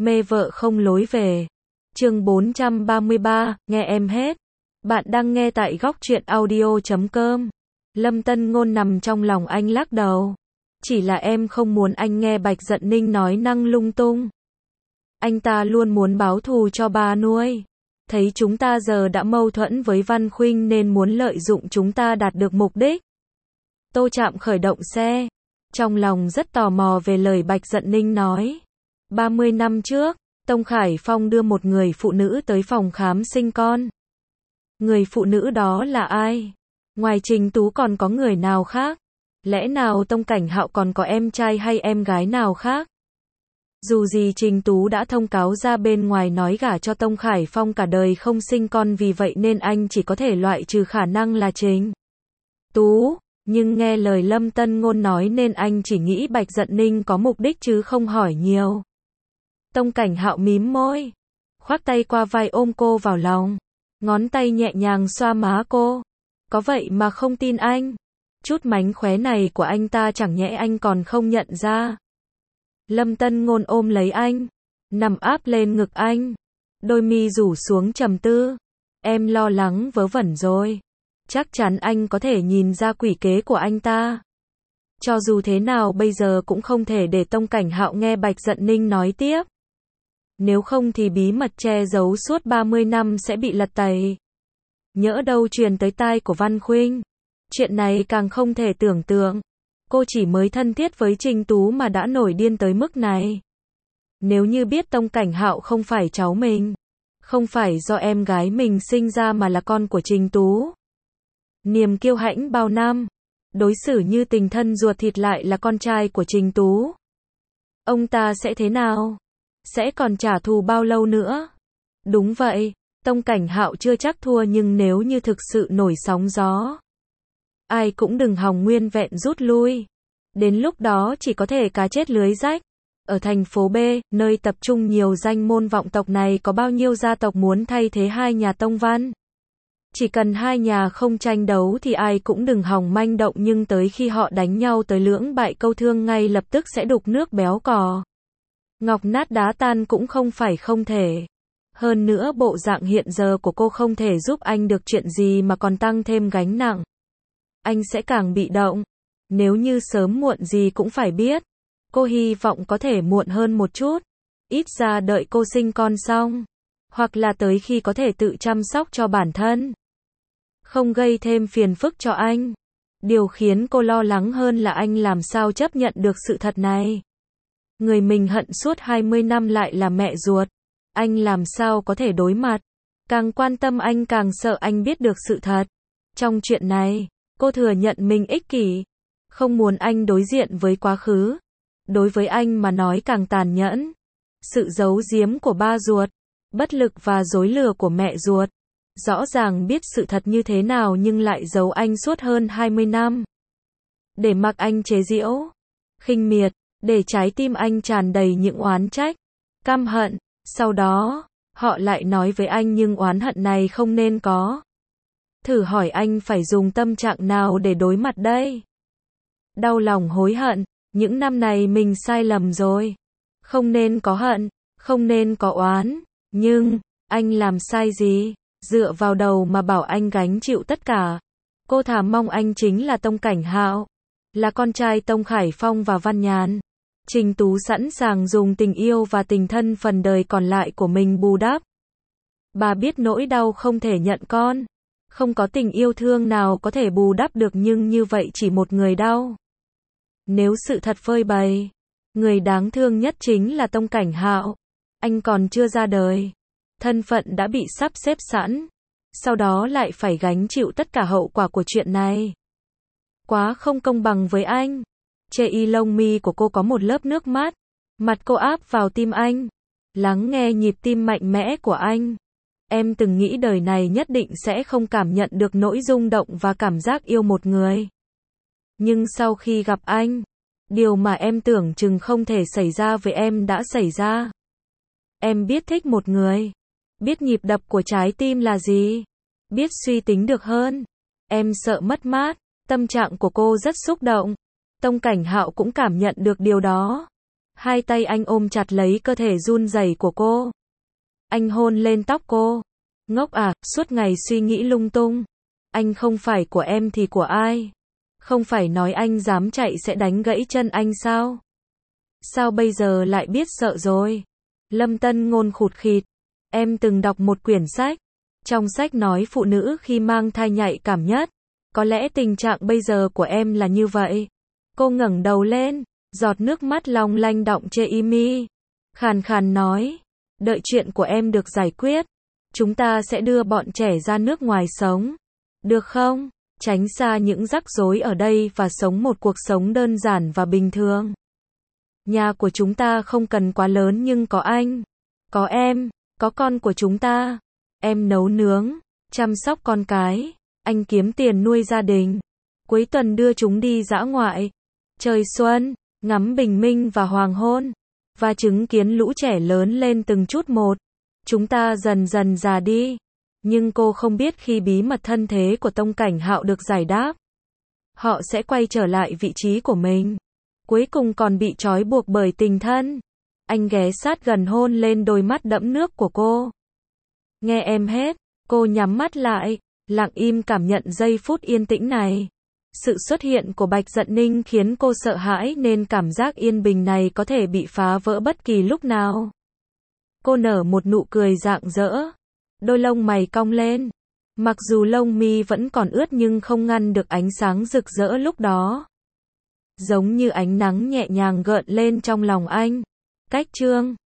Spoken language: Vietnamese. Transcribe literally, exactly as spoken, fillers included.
Mê vợ không lối về. Chương bốn trăm ba mươi ba, nghe em hết. Bạn đang nghe tại góc truyện audio chấm com. Lâm Tân Ngôn nằm trong lòng anh lắc đầu. Chỉ là em không muốn anh nghe Bạch Dận Ninh nói năng lung tung. Anh ta luôn muốn báo thù cho bà nuôi. Thấy chúng ta giờ đã mâu thuẫn với Văn Khuynh nên muốn lợi dụng chúng ta đạt được mục đích. Tô Trạm khởi động xe. Trong lòng rất tò mò về lời Bạch Dận Ninh nói. ba mươi năm trước, Tông Khải Phong đưa một người phụ nữ tới phòng khám sinh con. Người phụ nữ đó là ai? Ngoài Trình Tú còn có người nào khác? Lẽ nào Tông Cảnh Hạo còn có em trai hay em gái nào khác? Dù gì Trình Tú đã thông cáo ra bên ngoài nói gả cho Tông Khải Phong cả đời không sinh con, vì vậy nên anh chỉ có thể loại trừ khả năng là Trình Tú. Nhưng nghe lời Lâm Tân Ngôn nói nên anh chỉ nghĩ Bạch Dận Ninh có mục đích chứ không hỏi nhiều. Tông Cảnh Hạo mím môi, khoác tay qua vai ôm cô vào lòng, ngón tay nhẹ nhàng xoa má cô. Có vậy mà không tin anh? Chút mánh khóe này của anh ta chẳng nhẽ anh còn không nhận ra? Lâm Tân Ngôn ôm lấy anh, nằm áp lên ngực anh, đôi mi rủ xuống trầm tư. Em lo lắng vớ vẩn rồi. Chắc chắn anh có thể nhìn ra quỷ kế của anh ta. Cho dù thế nào bây giờ cũng không thể để Tông Cảnh Hạo nghe Bạch Dận Ninh nói tiếp. Nếu không thì bí mật che giấu suốt ba mươi năm sẽ bị lật tẩy. Nhỡ đâu truyền tới tai của Văn Khuynh. Chuyện này càng không thể tưởng tượng. Cô chỉ mới thân thiết với Trình Tú mà đã nổi điên tới mức này. Nếu như biết Tông Cảnh Hạo không phải cháu mình, không phải do em gái mình sinh ra mà là con của Trình Tú. Niềm kiêu hãnh bao năm, đối xử như tình thân ruột thịt lại là con trai của Trình Tú. Ông ta sẽ thế nào? Sẽ còn trả thù bao lâu nữa? Đúng vậy, Tông Cảnh Hạo chưa chắc thua, nhưng nếu như thực sự nổi sóng gió, ai cũng đừng hòng nguyên vẹn rút lui. Đến lúc đó chỉ có thể cá chết lưới rách. Ở thành phố B, nơi tập trung nhiều danh môn vọng tộc này, có bao nhiêu gia tộc muốn thay thế hai nhà Tông Văn. Chỉ cần hai nhà không tranh đấu thì ai cũng đừng hòng manh động, nhưng tới khi họ đánh nhau tới lưỡng bại câu thương ngay lập tức sẽ đục nước béo cò. Ngọc nát đá tan cũng không phải không thể. Hơn nữa bộ dạng hiện giờ của cô không thể giúp anh được chuyện gì mà còn tăng thêm gánh nặng. Anh sẽ càng bị động. Nếu như sớm muộn gì cũng phải biết. Cô hy vọng có thể muộn hơn một chút. Ít ra đợi cô sinh con xong. Hoặc là tới khi có thể tự chăm sóc cho bản thân. Không gây thêm phiền phức cho anh. Điều khiến cô lo lắng hơn là anh làm sao chấp nhận được sự thật này. Người mình hận suốt hai mươi năm lại là mẹ ruột. Anh làm sao có thể đối mặt. Càng quan tâm anh càng sợ anh biết được sự thật. Trong chuyện này, cô thừa nhận mình ích kỷ. Không muốn anh đối diện với quá khứ. Đối với anh mà nói càng tàn nhẫn. Sự giấu giếm của ba ruột, bất lực và dối lừa của mẹ ruột. Rõ ràng biết sự thật như thế nào nhưng lại giấu anh suốt hơn hai mươi năm. Để mặc anh chế giễu, khinh miệt, để trái tim anh tràn đầy những oán trách, căm hận. Sau đó, họ lại nói với anh nhưng oán hận này không nên có. Thử hỏi anh phải dùng tâm trạng nào để đối mặt đây? Đau lòng hối hận, những năm này mình sai lầm rồi. Không nên có hận, không nên có oán. Nhưng, anh làm sai gì? Dựa vào đầu mà bảo anh gánh chịu tất cả. Cô thà mong anh chính là Tông Cảnh Hạo, là con trai Tông Khải Phong và Văn Nhàn. Trình Tú sẵn sàng dùng tình yêu và tình thân phần đời còn lại của mình bù đắp. Bà biết nỗi đau không thể nhận con. Không có tình yêu thương nào có thể bù đắp được, nhưng như vậy chỉ một người đau. Nếu sự thật phơi bày, người đáng thương nhất chính là Tông Cảnh Hạo. Anh còn chưa ra đời. Thân phận đã bị sắp xếp sẵn. Sau đó lại phải gánh chịu tất cả hậu quả của chuyện này. Quá không công bằng với anh. Chê y lông mi của cô có một lớp nước mắt. Mặt cô áp vào tim anh. Lắng nghe nhịp tim mạnh mẽ của anh. Em từng nghĩ đời này nhất định sẽ không cảm nhận được nỗi rung động và cảm giác yêu một người. Nhưng sau khi gặp anh, điều mà em tưởng chừng không thể xảy ra với em đã xảy ra. Em biết thích một người. Biết nhịp đập của trái tim là gì. Biết suy tính được hơn. Em sợ mất mát. Tâm trạng của cô rất xúc động. Tông Cảnh Hạo cũng cảm nhận được điều đó. Hai tay anh ôm chặt lấy cơ thể run rẩy của cô. Anh hôn lên tóc cô. Ngốc à, suốt ngày suy nghĩ lung tung. Anh không phải của em thì của ai? Không phải nói anh dám chạy sẽ đánh gãy chân anh sao? Sao bây giờ lại biết sợ rồi? Lâm Tân Ngôn khụt khịt. Em từng đọc một quyển sách. Trong sách nói phụ nữ khi mang thai nhạy cảm nhất. Có lẽ tình trạng bây giờ của em là như vậy. Cô ngẩng đầu lên, giọt nước mắt long lanh đọng trên mi. Khàn khàn nói. Đợi chuyện của em được giải quyết. Chúng ta sẽ đưa bọn trẻ ra nước ngoài sống. Được không? Tránh xa những rắc rối ở đây và sống một cuộc sống đơn giản và bình thường. Nhà của chúng ta không cần quá lớn nhưng có anh, có em, có con của chúng ta. Em nấu nướng, chăm sóc con cái, anh kiếm tiền nuôi gia đình. Cuối tuần đưa chúng đi dã ngoại, trời xuân, ngắm bình minh và hoàng hôn, và chứng kiến lũ trẻ lớn lên từng chút một. Chúng ta dần dần già đi. Nhưng cô không biết khi bí mật thân thế của Tông Cảnh Hạo được giải đáp, họ sẽ quay trở lại vị trí của mình. Cuối cùng còn bị trói buộc bởi tình thân. Anh ghé sát gần hôn lên đôi mắt đẫm nước của cô. Nghe em hết. Cô nhắm mắt lại, lặng im cảm nhận giây phút yên tĩnh này. Sự xuất hiện của Bạch Dận Ninh khiến cô sợ hãi nên cảm giác yên bình này có thể bị phá vỡ bất kỳ lúc nào. Cô nở một nụ cười rạng rỡ. Đôi lông mày cong lên. Mặc dù lông mi vẫn còn ướt nhưng không ngăn được ánh sáng rực rỡ lúc đó. Giống như ánh nắng nhẹ nhàng gợn lên trong lòng anh. Cách chương